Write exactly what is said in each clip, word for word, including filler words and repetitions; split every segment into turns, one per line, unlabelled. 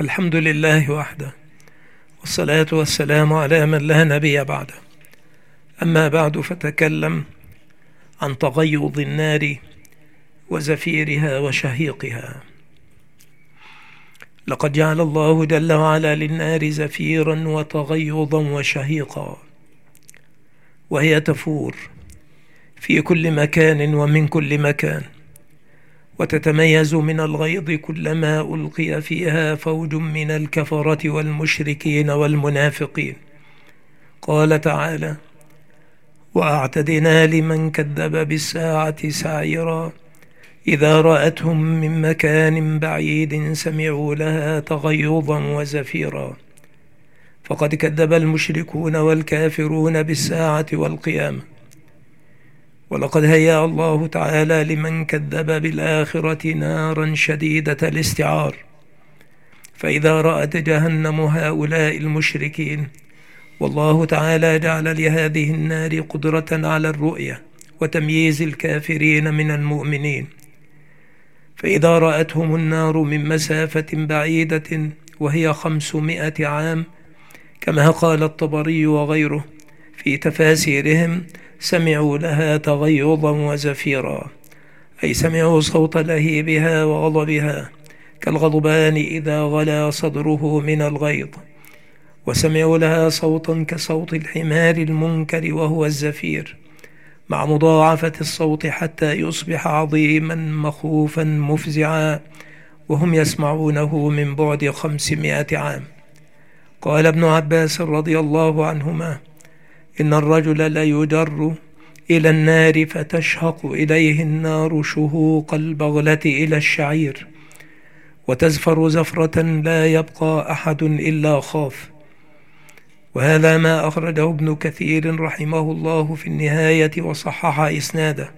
الحمد لله وحده، والصلاة والسلام على من لا نبي بعده. أما بعد، فتكلم عن تغيض النار وزفيرها وشهيقها. لقد جعل الله جل وعلا للنار زفيرا وتغيضا وشهيقا، وهي تفور في كل مكان ومن كل مكان، وتتميز من الغيظ كلما ألقي فيها فوج من الكفرة والمشركين والمنافقين. قال تعالى: وأعتدنا لمن كذب بالساعة سعيرا إذا رأتهم من مكان بعيد سمعوا لها تغيظا وزفيرا. فقد كذب المشركون والكافرون بالساعة والقيامة، ولقد هيأ الله تعالى لمن كذب بالآخرة نارا شديدة الاستعار. فإذا رأت جهنم هؤلاء المشركين، والله تعالى جعل لهذه النار قدرة على الرؤية وتمييز الكافرين من المؤمنين، فإذا رأتهم النار من مسافة بعيدة وهي خمسمائة عام، كما قال الطبري وغيره في تفاسيرهم، سمعوا لها تغيظا وزفيرا، أي سمعوا صوت لهيبها وغضبها كالغضبان إذا غلا صدره من الغيظ، وسمعوا لها صوتا كصوت الحمار المنكر وهو الزفير، مع مضاعفة الصوت حتى يصبح عظيما مخوفا مفزعا، وهم يسمعونه من بعد خمسمائة عام. قال ابن عباس رضي الله عنهما: إن الرجل ليجر إلى النار فتشهق إليه النار شهوق البغلة إلى الشعير، وتزفر زفرة لا يبقى أحد إلا خاف. وهذا ما أخرجه ابن كثير رحمه الله في النهاية وصحح إسناده.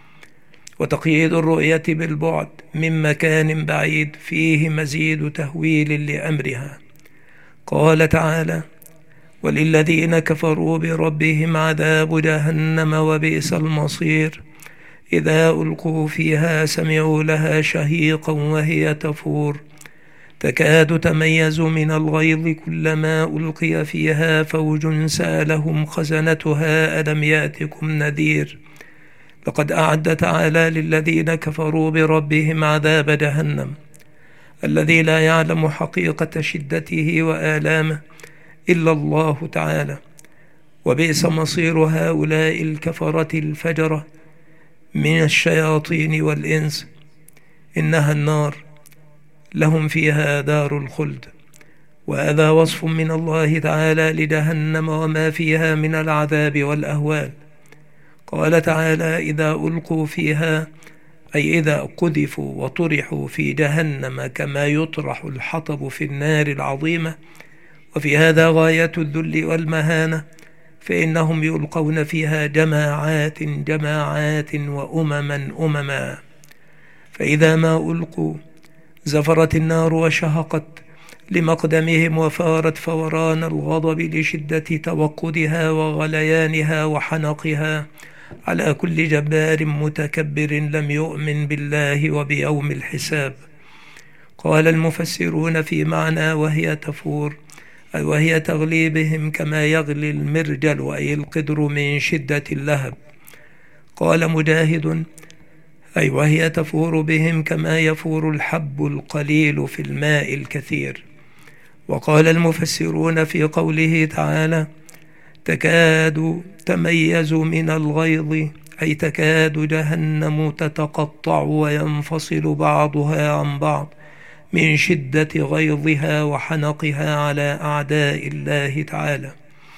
وتقييد الرؤية بالبعد من مكان بعيد فيه مزيد تهويل لأمرها. قال تعالى: وللذين كفروا بربهم عذاب جهنم وبئس المصير إذا ألقوا فيها سمعوا لها شهيقا وهي تفور تكاد تميز من الغيظ كلما ألقي فيها فوج سألهم خزنتها ألم يأتكم نذير. لقد أعد تعالى للذين كفروا بربهم عذاب جهنم الذي لا يعلم حقيقة شدته وآلامه إلا الله تعالى، وبئس مصير هؤلاء الكفرة الفجرة من الشياطين والإنس. إنها النار لهم فيها دار الخلد، وهذا وصف من الله تعالى لجهنم وما فيها من العذاب والأهوال. قال تعالى: إذا ألقوا فيها، أي إذا قذفوا وطرحوا في جهنم كما يطرح الحطب في النار العظيمة، وفي هذا غاية الذل والمهانة، فإنهم يلقون فيها جماعات جماعات وأمما أمما. فإذا ما ألقوا زفرت النار وشهقت لمقدمهم وفارت فوران الغضب لشدة توقدها وغليانها وحنقها على كل جبار متكبر لم يؤمن بالله وبيوم الحساب. قال المفسرون في معنى وهي تفور، أي وهي تغلي بهم كما يغلي المرجل أي القدر من شدة اللهب. قال مجاهد: أي وهي تفور بهم كما يفور الحب القليل في الماء الكثير. وقال المفسرون في قوله تعالى: تكاد تميز من الغيظ، أي تكاد جهنم تتقطع وينفصل بعضها عن بعض من شدة غيظها وحنقها على أعداء الله تعالى.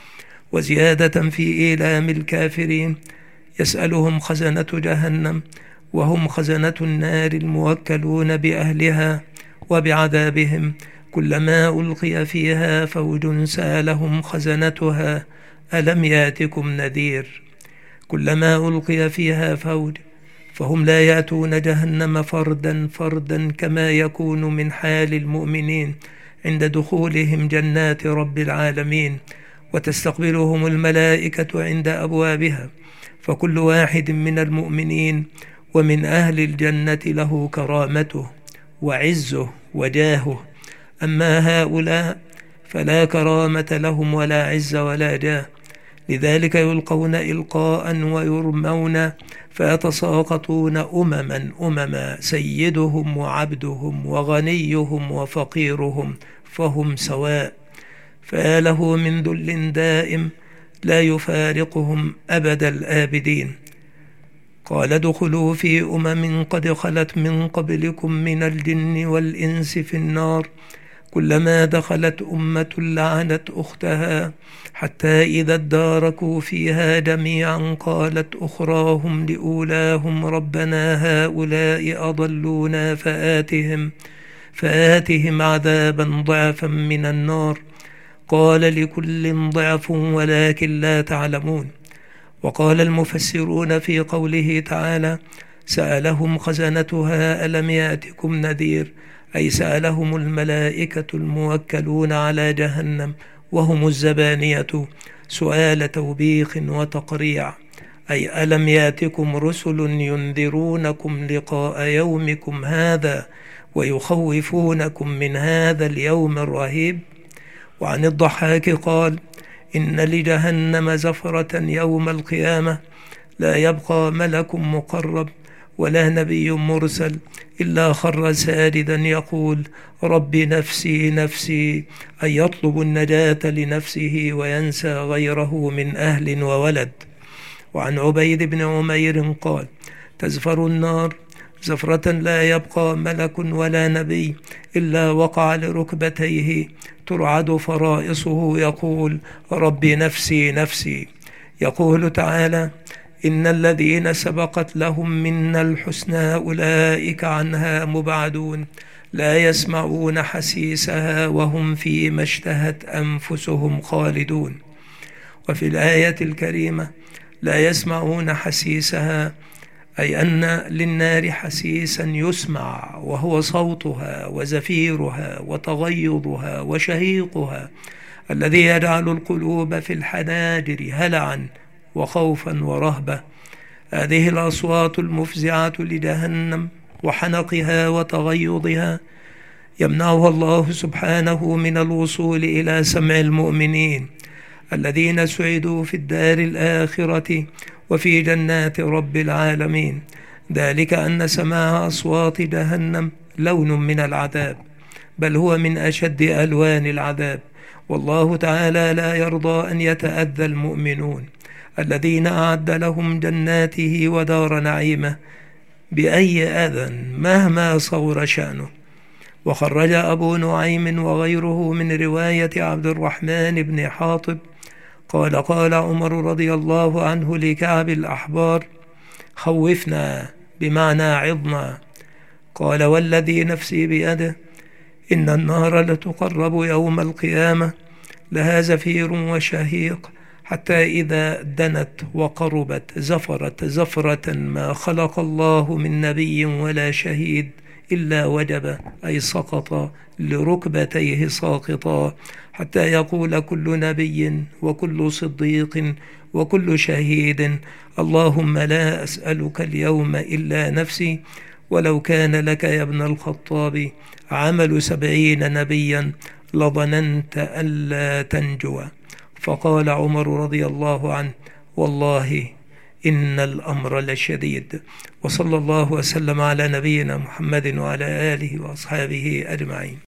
وزيادة في إيلام الكافرين: يسألهم خزنة جهنم، وهم خزنة النار الموكلون بأهلها وبعذابهم، كلما ألقي فيها فوج سألهم خزنتها ألم يأتكم نذير. كلما ألقي فيها فوج فهم لا يأتون جهنم فردا فردا كما يكون من حال المؤمنين عند دخولهم جنات رب العالمين، وتستقبلهم الملائكة عند أبوابها، فكل واحد من المؤمنين ومن أهل الجنة له كرامته وعزه وجاهه أما هؤلاء فلا كرامة لهم ولا عز ولا جاه، لذلك يلقون إلقاء ويرمون فيتساقطون أمما أمما، سيدهم وعبدهم وغنيهم وفقيرهم فهم سواء، فيا له من ذل دائم لا يفارقهم أبد الآبدين. قال ادخلوا في أمم قد خلت من قبلكم من الجن والإنس في النار، كلما دخلت أمة لعنت أختها، حتى إذا اداركوا فيها جميعا قالت أخراهم لأولاهم ربنا هؤلاء أضلونا فآتهم, فآتهم عذابا ضعفا من النار، قال لكل ضعف ولكن لا تعلمون. وقال المفسرون في قوله تعالى سألهم خزنتها ألم يأتكم نذير، أي سألهم الملائكة الموكلون على جهنم وهم الزبانية سؤال توبيخ وتقريع، أي ألم يأتكم رسل ينذرونكم لقاء يومكم هذا ويخوفونكم من هذا اليوم الرهيب. وعن الضحاك قال إن لجهنم زفرة يوم القيامة لا يبقى ملك مقرب ولا نبي مرسل إلا خر ساجدا يقول رب نفسي نفسي، أي يطلب النجاة لنفسه وينسى غيره من أهل وولد. وعن عبيد بن عمير قال تزفر النار زفرة لا يبقى ملك ولا نبي إلا وقع لركبتيه ترعد فرائصه يقول رب نفسي نفسي. يقول تعالى إن الذين سبقت لهم منا الحسنى أولئك عنها مبعدون، لا يسمعون حسيسها وهم فيما اشتهت أنفسهم خالدون. وفي الآية الكريمة لا يسمعون حسيسها، أي أن للنار حسيسا يسمع وهو صوتها وزفيرها وتغيضها وشهيقها الذي يجعل القلوب في الحناجر هلعا وخوفا ورهبة. هذه الأصوات المفزعة لجهنم وحنقها وتغيضها يمنعها الله سبحانه من الوصول إلى سمع المؤمنين الذين سعدوا في الدار الآخرة وفي جنات رب العالمين، ذلك أن سماع أصوات جهنم لون من العذاب، بل هو من أشد ألوان العذاب. والله تعالى لا يرضى أن يتأذى المؤمنون الذين أعد لهم جناته ودار نعيمه بأي أذى مهما صور شأنه. وخرج أبو نعيم وغيره من رواية عبد الرحمن بن حاطب قال قال عمر رضي الله عنه لكعب الأحبار خوفنا بمعنى عظنا، قال والذي نفسي بيده إن النار لتقرب يوم القيامة لها زفير وشهيق، حتى إذا دنت وقربت زفرت زفرة ما خلق الله من نبي ولا شهيد إلا وجب، أي سقط لركبتيه ساقطا، حتى يقول كل نبي وكل صديق وكل شهيد اللهم لا أسألك اليوم إلا نفسي، ولو كان لك يا ابن الخطاب عمل سبعين نبيا لظننت أن لا تنجو. فقال عمر رضي الله عنه والله إن الأمر لشديد. وصلى الله وسلم على نبينا محمد وعلى آله وأصحابه أجمعين.